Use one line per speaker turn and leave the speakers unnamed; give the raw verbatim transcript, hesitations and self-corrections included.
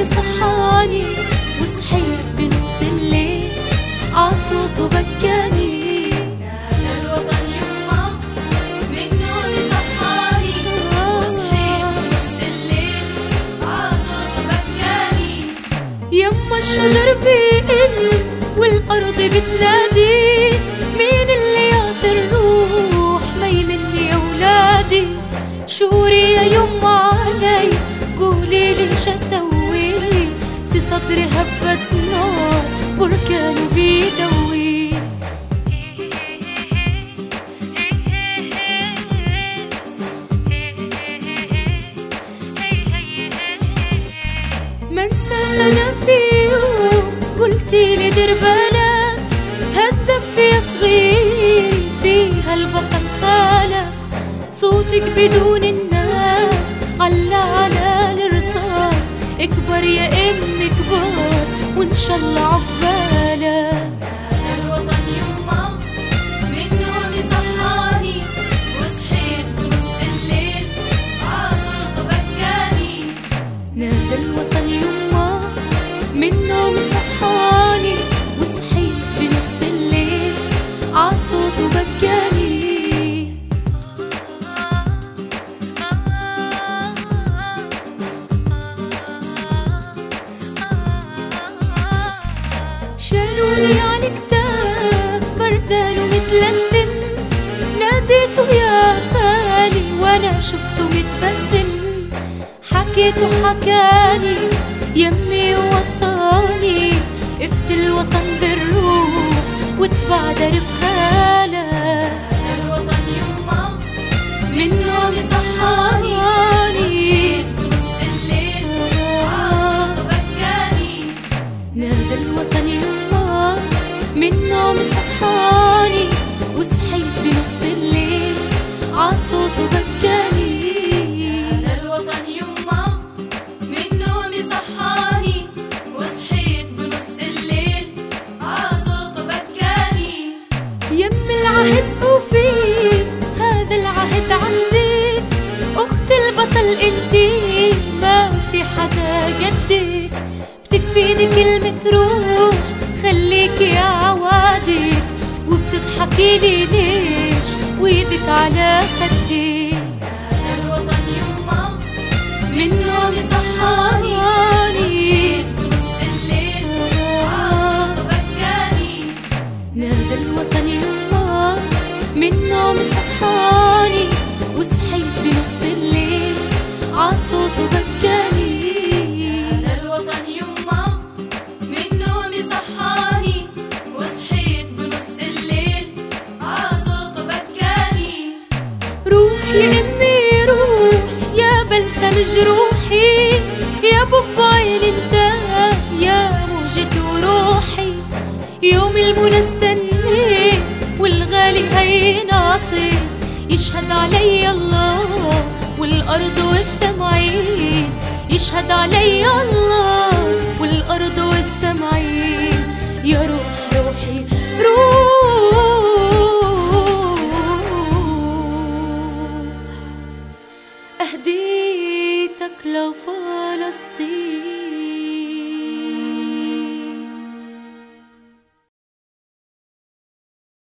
نومي صحاني وصحيت بنص الليل عصوته بكاني.
نادى الوطن يما من نومي صحاني وصحيت بنص الليل عصوته بكاني.
يما الشجر بيئن والأرض بتنادي مين اللي يعطي الروح مي مني يا ولادي. شوري يا يما علي قولي لي شو اسوي في صدري هبت نار بركان بيدوي. منسى انا في يوم قلتيلي دير بالك هالزف يا صغير فيها البطل خالك. صوتك بدون الناس على على الرصاص اكبر يا ام كبار وان شاء الله عقبالك.
نادى الوطن يما من نومي صحاني وصحيت بنص الليل عصوته بكاني.
نادى الوطن يما من نومي صحاني وصحيت بنص الليل عصوته بكاني. شالوني على كتاف بردان ومتلثم ناديته يا خالي وانا شفته متبسم. حكيته حكاني يمي ووصاني افت الوطن بالروح واتبع درب خالك.
نادى الوطن يما من نومي صحاني وصحيت بنص الليل عصوته بكاني.
نادى الوطن يما من نومي صحاني وصحيت بنص الليل عصوته بكاني.
نادى الوطن يما من نومي صحاني وصحيت بنص الليل عصوته بكاني.
يم العهد وفيك هذا العهد عندك اخت البطل انتي ما في حدا قدك. بتكفيني كلمة روح خليكي يا عوادك وبتضحكي لي ليش وايدك على خدك.
نادى الوطن يما من نومي صحاني وصحيت بنص الليل عصوته بكاني.
نادى الوطن يما من نومي صحاني وصحيت بنص الليل عصوته بكاني.
نادى الوطن يما من نومي صحاني وصحيت بنص الليل عصوته بكاني.
روح يا امي روح يا بلسم جروحي يا بابا عين انت يا موجة روحي. يوم المنى استنيت والغالي هين عطيت يشهد علي الله والارض والسمعين يشهد علي الله.